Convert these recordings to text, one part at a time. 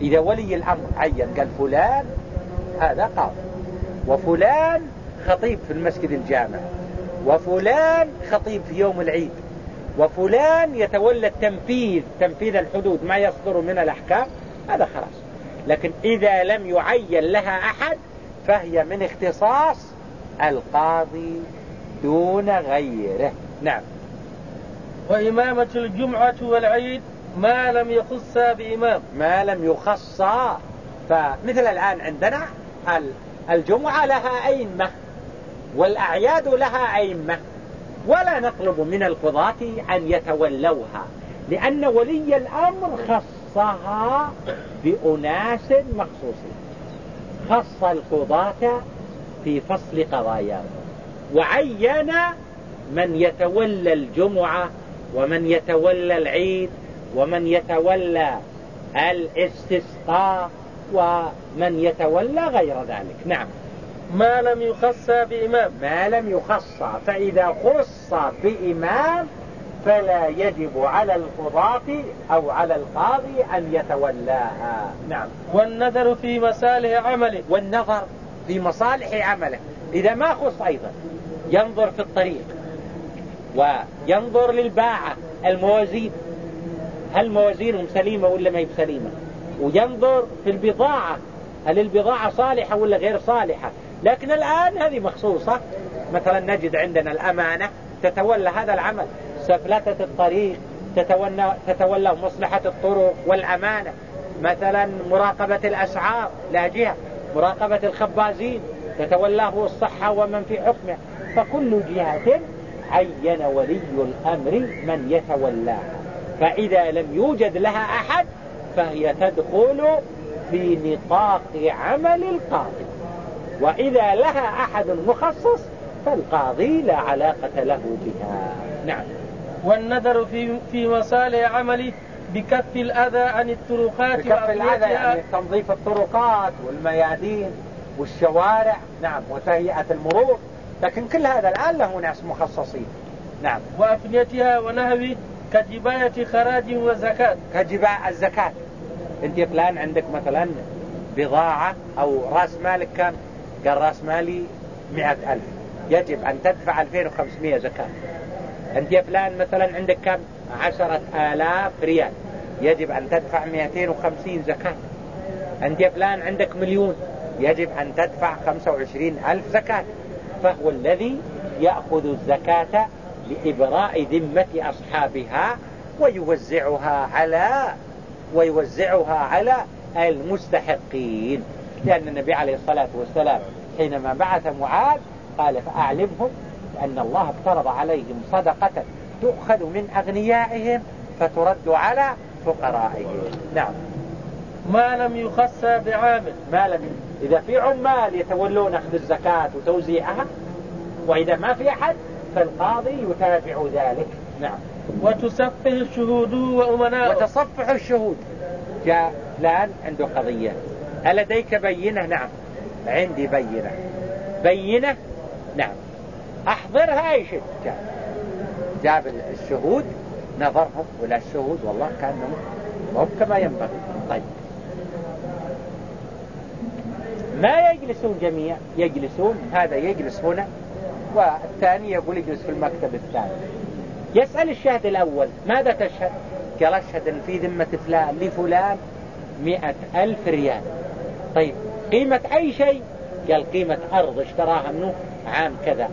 إذا ولي الأمر عين قال فلان هذا قاضي، وفلان خطيب في المسجد الجامع، وفلان خطيب في يوم العيد، وفلان يتولى تنفيذ الحدود ما يصدر من الأحكام، هذا خلاص. لكن إذا لم يعين لها أحد فهي من اختصاص القاضي دون غيره. نعم. وإمامة الجمعة والعيد ما لم يخص بإمام، ما لم يخص. فمثل الآن عندنا الجمعة لها أئمة والأعياد لها أئمة، ولا نطلب من القضاة أن يتولوها، لأن ولي الأمر خصها بأناس مخصوصين. خص القضاة في فصل قضاياهم، وعين من يتولى الجمعة ومن يتولى العيد ومن يتولى الاستسقاء ومن يتولى غير ذلك. نعم. ما لم يخص بإمام، ما لم يخص، فإذا خص بإمام فلا يجب على القضاة أو على القاضي أن يتولاها. نعم. والنظر في مصالح عمله، والنظر في مصالح عمله إذا ما خص أيضا ينظر في الطريق، وينظر للباعة الموازين، هل موازينهم سليمة ولا ما هي سليمة، وينظر في البضاعة هل البضاعة صالحة ولا غير صالحة. لكن الآن هذه مخصوصة، مثلا نجد عندنا الأمانة تتولى هذا العمل، سفلتة الطريق تتولى مصلحة الطرق والأمانة، مثلا مراقبة الأسعار لا جهة، مراقبة الخبازين تتولاه الصحة ومن في حكمه. فكل جهة عين ولي الأمر من يتولاها، فإذا لم يوجد لها أحد فهي تدخل في نطاق عمل القاضي، وإذا لها أحد مخصص فالقاضي لا علاقة له بها. نعم. والنظر في مصالح عمله بكف الأذى عن الطرقات، بكف الأذى يعني تنظيف الطرقات والميادين والشوارع، نعم، وتهيئة المرور. لكن كل هذا الآن له ناس مخصصين. نعم. وأفنيتها ونهوي كجباية خراج وزكاة. كجباية الزكاة، انت فلان عندك مثلا بضاعة أو رأس مالك كم؟ قال رأس مالي 100,000، يجب أن تدفع 2500 زكاة. انت يا فلان مثلا عندك كم؟ 10,000 ريال، يجب أن تدفع 250 زكاة. انت يا فلان عندك 1,000,000، يجب أن تدفع 25,000 زكاة. فهو الذي يأخذ الزكاة لإبراء ذمة أصحابها ويوزعها على المستحقين، لأن النبي عليه الصلاة والسلام حينما بعث معاذ قال فأعلمهم أن الله افترض عليهم صدقة تؤخذ من أغنيائهم فترد على فقرائهم. نعم. ما لم يخص بعامل، إذا في عمال يتولون أخذ الزكاة وتوزيعها، وإذا ما في أحد فالقاضي يتابع ذلك. نعم. وتصفح الشهود وأمناء. وتصفح الشهود، جاء فلان عنده قضية، ألديك بينة؟ نعم عندي بينة. نعم أحضرها. أي شيء جاب الشهود نظرهم، ولا الشهود والله كانوا مو كما ينبغي. طيب ما يجلسون جميع، يجلسون هذا يجلس هنا والثاني يقول يجلس في المكتب الثاني. يسأل الشاهد الأول ماذا تشهد؟ قال أشهد أن في ذمة فلان لفلان 100,000 ريال. طيب قيمة أي شيء؟ قال قيمة أرض اشتراها منه عام كذا.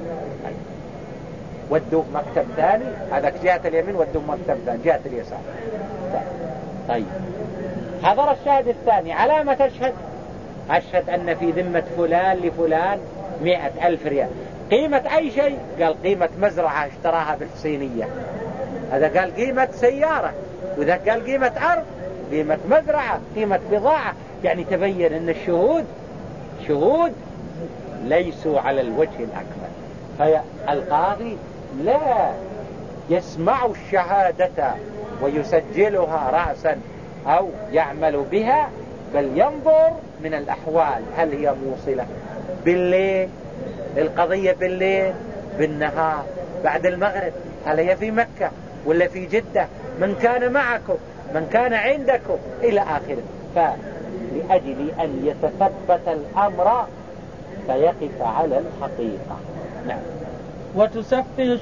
ودوه مكتب ثاني، هذاك جهة اليمين ودوه مكتب ثاني جهة اليسار. طيب حضر الشاهد الثاني على ما تشهد؟ أشهد أن في ذمة فلان لفلان 100,000 ريال. قيمة أي شيء؟ قال قيمة مزرعة اشتراها بالحسينية. هذا قال قيمة سيارة، وذا قال قيمة أرض، قيمة مزرعة، قيمة بضاعة. يعني تبين أن شهود ليسوا على الوجه الأكمل. فالقاضي لا يسمع الشهادة ويسجلها رأسا أو يعمل بها، بل ينظر من الأحوال هل هي موصلة بالليل، القضية بالليل، بالنهار، بعد المغرب، هل هي في مكة ولا في جدة، من كان معكم، من كان عندكم، إلى آخره. فلأجل أن يتثبت الأمر فيقف على الحقيقة. نعم. وتصفه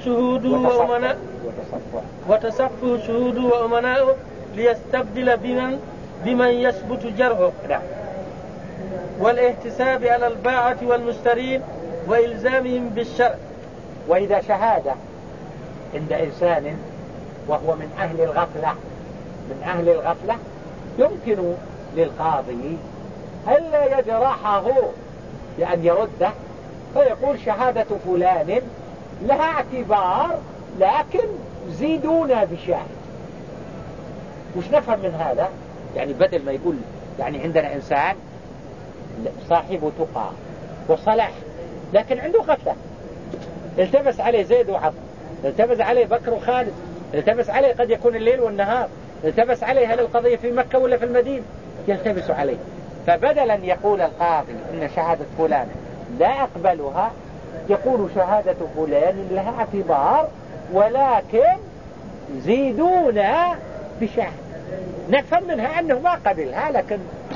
شهوده وأمناؤه ليستبدل بمن يثبت جرحه. نعم. والاحتساب على الباعة والمشترين وإلزامهم بالشرع. وإذا شهادة عند إنسان وهو من أهل الغفلة يمكن للقاضي ألا يجرحه بأن يرده فيقول شهادة فلان لها اعتبار لكن زيدونا بشاهد. وش نفهم من هذا؟ يعني بدل ما يقول يعني عندنا إنسان صاحب تقى وصلاح لكن عنده غفلة، التبس عليه زيد وعمر، التبس عليه بكر وخالد، التبس عليه قد يكون الليل والنهار، التبس عليه هل القضية في مكة ولا في المدينة، يلتبس عليه. فبدلا يقول القاضي إن شهادة فلان لا أقبلها يقول شهادة فلان لها اعتبار ولكن زيدونا بشاهد. نفهم منها أنه ما قبلها لكن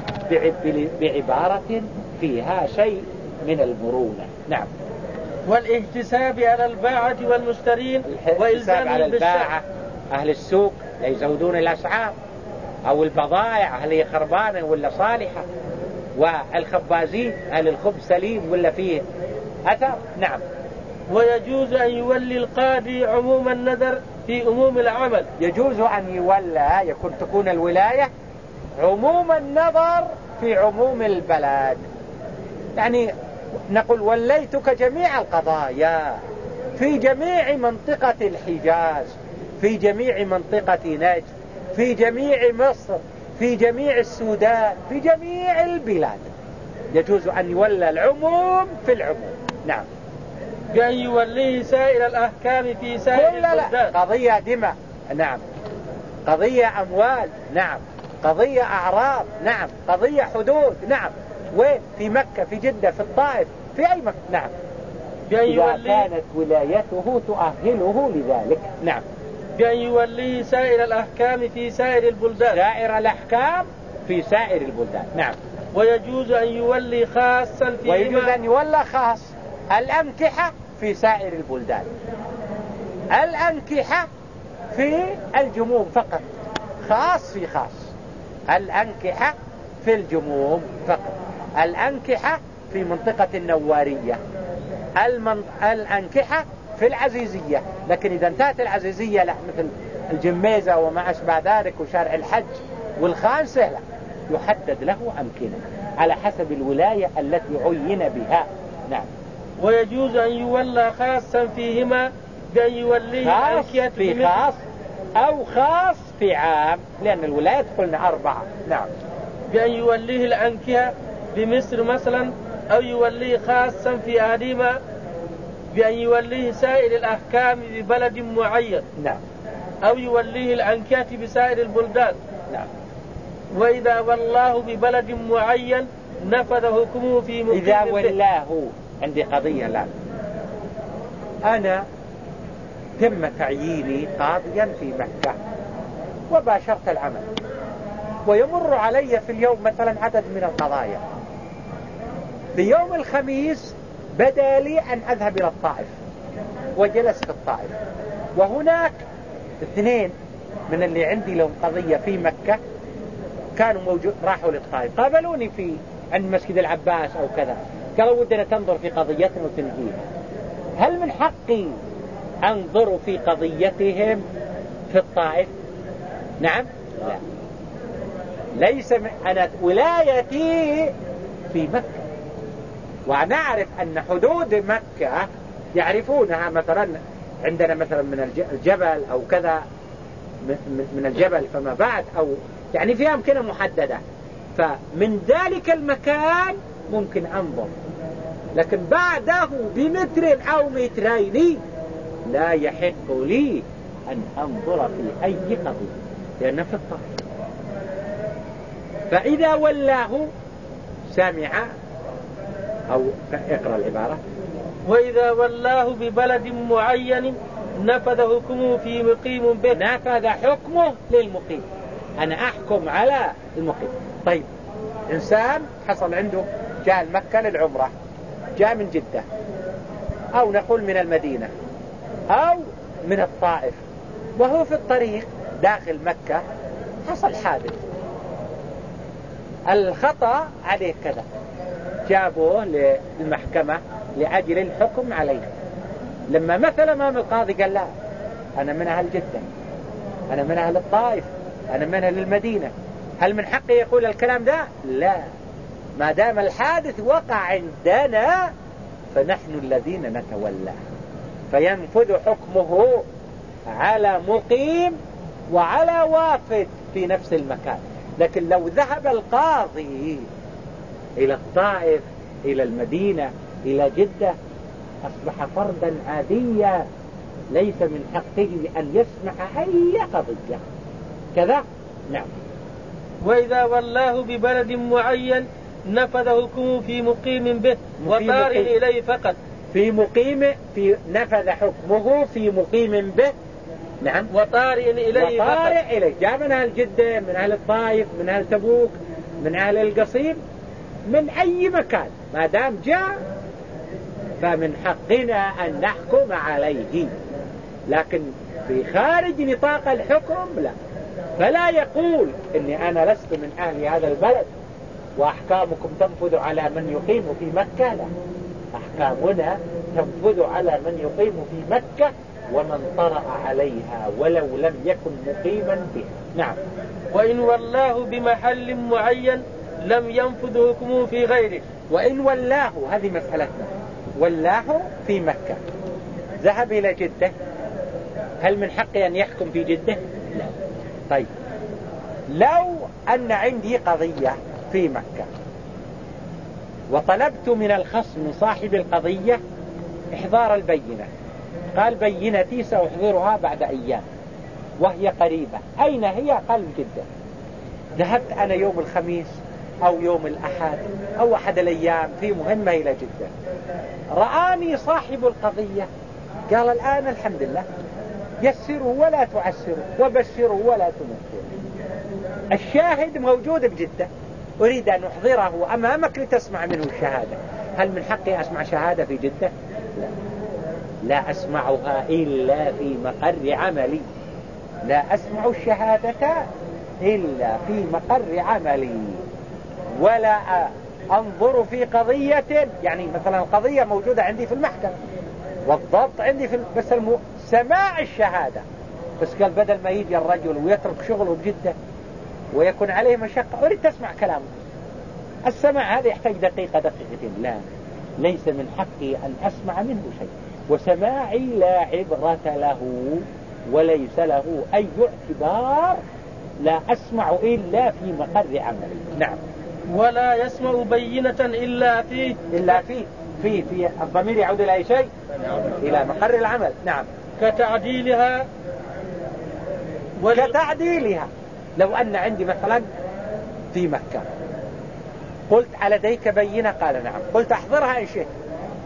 بعبارة فيها شيء من المرونة. نعم. والاحتساب على الباعة والمشترين وإلزامهم على الباعة أهل السوق يزودون الأسعار، أو البضائع هل هي خربانة ولا صالحة، والخبازين هل الخبز سليم ولا فيه أثر. نعم. ويجوز أن يولي القاضي عموم النذر في عموم العمل. يجوز أن يولى تكون الولاية عموم النظر في عموم البلد. يعني نقول وليتك جميع القضايا في جميع منطقة الحجاز، في جميع منطقة نجد، في جميع مصر، في جميع السودان، في جميع البلاد. يجوز أن يولى العموم في العموم. نعم. بأن يوليه سائر الأحكام في سائر البلدان. قضية دماء، نعم، قضية أموال، نعم، قضية أعراض، نعم، قضية حدود، نعم. وين؟ في مكة، في جدة، في الطائف، في أي مكان. نعم. إذا كانت ولايته تؤهله لذلك. نعم. بأن يوليه سائر الأحكام في سائر البلدان. سائر الأحكام في سائر البلدان. نعم. ويجوز أن يولي خاصا في ويجوز أن يولى خاص. الأنكحة في سائر البلدان، الأنكحة في الجموم فقط، خاص في خاص. الأنكحة في الجموم فقط، الأنكحة في منطقة النوارية، الأنكحة في العزيزية. لكن إذا انتهت العزيزية لا، مثل الجميزة وما أشبه ذلك وشارع الحج والخامسة لا، يحدد له أمكنة على حسب الولاية التي عين بها. نعم. ويجوز أن يولى خاصا فيهما بأن يوليه خاص في خاص أو خاص في عام، لأن الولايات قلنا 4. نعم. بأن يوليه الأنكحة بمصر مثلا، أو يوليه خاصا في أهلهما بأن يوليه سائر الأحكام ببلد معين. نعم. أو يوليه الأنكحة بسائر البلدان. نعم. وإذا ولاه ببلد معين نفذ حكمه في مقيم. إذا ولاه، عندي قضية الآن، أنا تم تعييني قاضيا في مكة وباشرت العمل، ويمر علي في اليوم مثلا عدد من القضايا. في يوم الخميس بدا لي أن أذهب إلى الطائف، وجلست في الطائف، وهناك 2 من اللي عندي لهم قضية في مكة كانوا راحوا للطائف، قابلوني عند مسجد العباس أو كذا، قالوا ودنا تنظر في قضيتنا وتنهيها. هل من حقي أنظر في قضيتهم في الطائف؟ نعم. لا، ليس أنا ولايتي في مكة، ونعرف أن حدود مكة يعرفونها. مثلا عندنا مثلا من الجبل أو كذا، من الجبل فما بعد، أو يعني في أمكنة محددة، فمن ذلك المكان ممكن أنظر، لكن بعده بمتر أو مترين لا يحق لي أن أنظر في أي قضية، لأنه في الطائف. فإذا ولاه سامع، أو اقرأ العبارة. وإذا ولاه ببلد معين نفذ حكمه في مقيم به. نفذ حكمه للمقيم، أنا أحكم على المقيم. طيب إنسان حصل عنده جاء مكة للعمرة، جاء من جدة أو نقول من المدينة أو من الطائف، وهو في الطريق داخل مكة حصل حادث، الخطأ عليه كذا، جابوه للمحكمة لأجل الحكم عليه. لما مثل أمام القاضي قال لا، أنا من أهل جدة، أنا من أهل الطائف، أنا من أهل المدينة، هل من حقي يقول الكلام ده؟ لا، ما دام الحادث وقع عندنا فنحن الذين نتولاه، فينفذ حكمه على مقيم وعلى وافد في نفس المكان. لكن لو ذهب القاضي إلى الطائف، إلى المدينة، إلى جدة، أصبح فردا عاديا، ليس من حقه أن يسمع أي قضية كذا. نعم. وإذا ولاه ببلد معين نفذ حكمه في مقيم به وطار إليه فقط. في مقيم، في نفذ حكمه في مقيم به. نعم. وطار إليه فقط. وطار إليه، جاء من أهل جدة، من أهل الطائف، من أهل تبوك، من أهل القصيم، من أي مكان ما دام جاء فمن حقنا أن نحكم عليه. لكن في خارج نطاق الحكم لا، فلا يقول إني أنا لست من أهل هذا البلد وأحكامكم تنفذ على من يقيم في مكة. لا، أحكامنا تنفذ على من يقيم في مكة ومن طرأ عليها ولو لم يكن مقيما بها. نعم. وإن ولاه بمحل معين لم ينفذ حكمه في غيره. وإن ولاه، هذه مسألتنا، ولاه في مكة، ذهب إلى جدة، هل من حقي أن يحكم في جدة؟ لا. طيب لو أن عندي قضية في مكة وطلبت من الخصم صاحب القضية إحضار البينة، قال بينتي سأحضرها بعد أيام وهي قريبة، أين هي؟ قال جدة. ذهبت أنا يوم الخميس أو يوم الأحد أو أحد الأيام في مهمة إلى جدة، رآني صاحب القضية قال الآن الحمد لله، يسروا ولا تعسروا وبشروا ولا تنفروا، الشاهد موجود بجدة، أريد أن أحضره أمامك لتسمع منه الشهادة، هل من حقي أسمع شهادة في جدة؟ لا، لا أسمعها إلا في مقر عملي، لا أسمع الشهادة إلا في مقر عملي، ولا أنظر في قضية، يعني مثلا القضية موجودة عندي في المحكمة والضبط عندي في بس سماع الشهادة، بس قال بدل ما يجي الرجل ويترك شغله بجدة ويكون عليه مشقة أريد تسمع كلامه، السماع هذا يحتاج دقيقة دقيقتين، لا، ليس من حقي أن أسمع منه شيء، وسماعي لا عبرة له وليس له أي اعتبار، لا أسمع إلا في مقر عملي. نعم. ولا يسمع بينة إلا في الضمير يعود إلى أي شيء؟ إلى مقر العمل. نعم. كتعديلها كتعديلها، لو أن عندي مثلا في مكة قلت لديك بينة، قال نعم، قلت أحضرها إن شئت،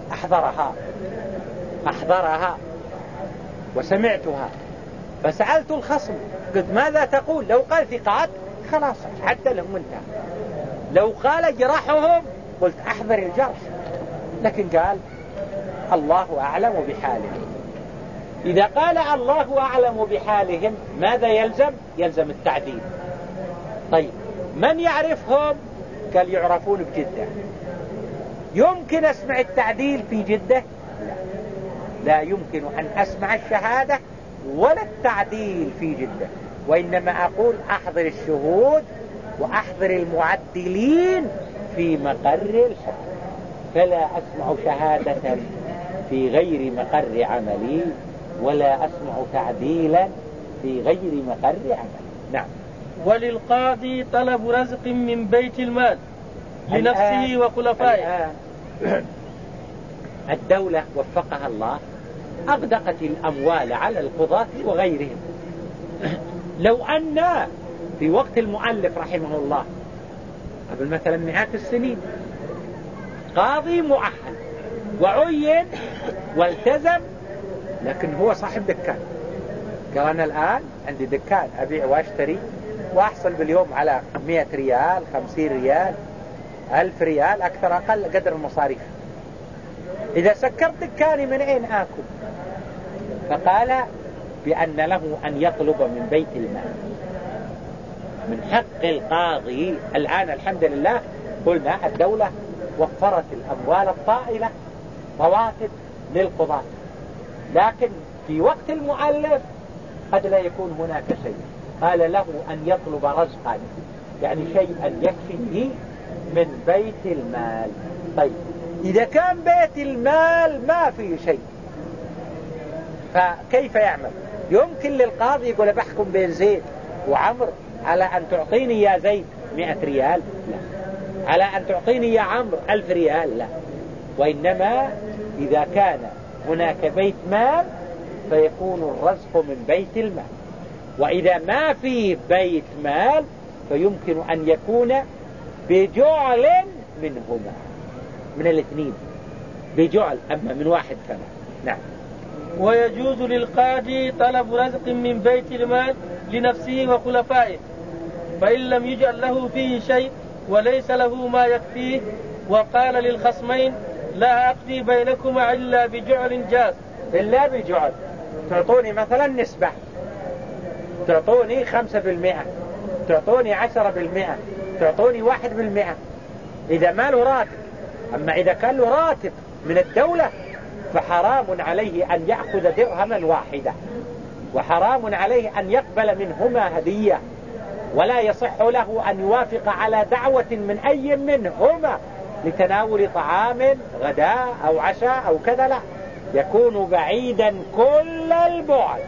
أحضرها وسمعتها، فسألت الخصم قلت ماذا تقول؟ لو قال ثقات خلاص حتى لهم انتهى، لو قال جرحهم قلت أحضر الجرح، لكن قال الله أعلم بحالهم. إذا قال الله أعلم بحالهم ماذا يلزم؟ يلزم التعديل. طيب من يعرفهم؟ قال يعرفون بجدة، يمكن أسمع التعديل في جدة؟ لا يمكن أن أسمع الشهادة ولا التعديل في جدة، وإنما أقول أحضر الشهود وأحضر المعدلين في مقر الحكم، فلا أسمع شهادة في غير مقر عملي ولا أسمع تعديلا في غير مقر عملي. نعم. وللقاضي طلب رزق من بيت المال لنفسه وخلفائه. الدولة وفقها الله أغدقت الأموال على القضاة وغيرهم. لو أن في وقت المؤلف رحمه الله قبل مثلا مئات السنين قاضي مؤهل وعين والتزم، لكن هو صاحب دكان، قال أنا الآن عندي دكان أبيع واشتري وأحصل باليوم على 100 ريال 50 ريال 1000 ريال أكثر أقل قدر المصاريف. إذا سكرت دكاني من أين آكل؟ فقال بأن له أن يطلب من بيت المال. من حق القاضي الآن الحمد لله قلنا الدولة وفرت الأموال الطائلة رواتب للقضاة، لكن في وقت المؤلف قد لا يكون هناك شيء. قال له أن يطلب رزقا، يعني شيئا يكفيه من بيت المال. طيب إذا كان بيت المال ما فيه شيء فكيف يعمل؟ يمكن للقاضي يقول بحكم بين زيد وعمر على أن تعطيني يا زيد 100 ريال؟ لا. على أن تعطيني يا عمرو 1000 ريال؟ لا. وإنما إذا كان هناك بيت مال فيكون الرزق من بيت المال، وإذا ما فيه بيت مال فيمكن أن يكون بجعل منهما، من الاثنين بجعل، أما من واحد فلا. نعم. ويجوز للقاضي طلب رزق من بيت المال لنفسه وخلفائه، فإن لم يجعل له فيه شيء وليس له ما يكفيه وقال للخصمين لا أقضي بينكما إلا بجعل جاز. إلا بجعل. تعطوني مثلا نسبة، تعطوني 5%، تعطوني 10%، تعطوني 1%، إذا ما له راتب. أما إذا كان له راتب من الدولة فحرام عليه أن يأخذ درهما واحدة، وحرام عليه أن يقبل منهما هدية، ولا يصح له أن يوافق على دعوة من أي منهما لتناول طعام غداء أو عشاء أو كذا، لا، يكون بعيدا كل البعد.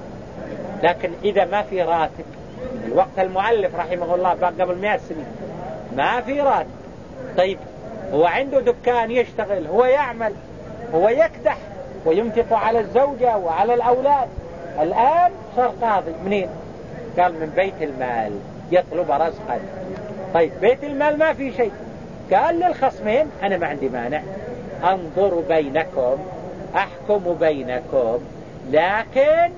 لكن إذا ما في راتب، الوقت المؤلف رحمه الله قبل 100 سنين ما في راتب، طيب هو عنده دكان يشتغل، هو يعمل، هو يكدح وينفق على الزوجة وعلى الأولاد، الآن صار قاضي منين؟ قال من بيت المال يطلب رزقا. طيب بيت المال ما في شيء، قال للخصمين أنا ما عندي مانع أنظر بينكم أحكم بينكم، لكن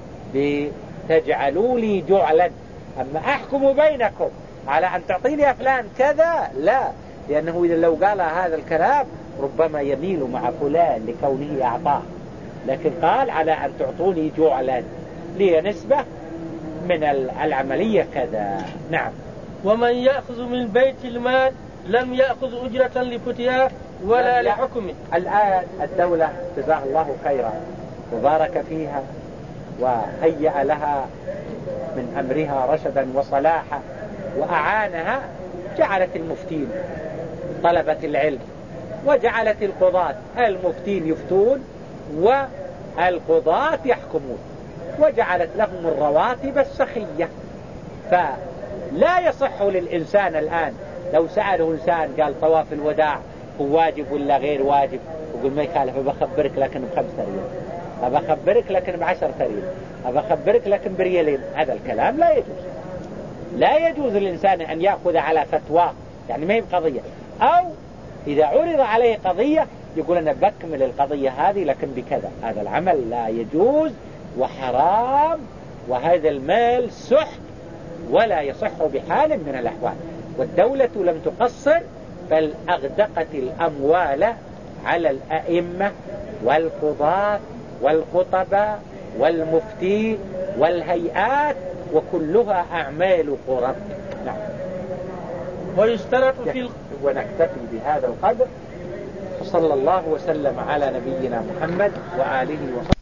بتجعلوا لي جعلا، أما أحكم بينكم على أن تعطيني يا فلان كذا لا، لأنه إذا لو قال هذا الكلام ربما يميل مع فلان لكونه أعطاه، لكن قال على أن تعطوني جعلا لي نسبة من العملية كذا. نعم. ومن يأخذ من بيت المال لم يأخذ أجرة لفتياه ولا لحكمه. الآن الدولة جزاها الله خيرا وبارك فيها وهيأ لها من أمرها رشدا وصلاحا وأعانها، جعلت المفتين طلبة العلم، وجعلت القضاة المفتين يفتون والقضاة يحكمون، وجعلت لهم الرواتب السخية. فلا يصح للإنسان الآن لو سأله إنسان قال طواف الوداع هو واجب ولا غير واجب، وقل ما يخالف بخبرك لكن ب5 ريال، أبخبرك لكن ب10 ريال، أبخبرك لكن بريالين، هذا الكلام لا يجوز. لا يجوز للإنسان أن يأخذ على فتوى، يعني ما هي قضية، أو إذا عرض عليه قضية يقول أنا بكمل القضية هذه لكن بكذا، هذا العمل لا يجوز وحرام، وهذا المال سحت ولا يصح بحال من الأحوال. والدولة لم تقصر بل أغدقت الأموال على الأئمة والقضاة والخطباء والمفتي والهيئات، وكلها أعمال قرب. نعم. ويشترط في ونكتفي بهذا القدر، صلى الله وسلم على نبينا محمد وآله وصحبه.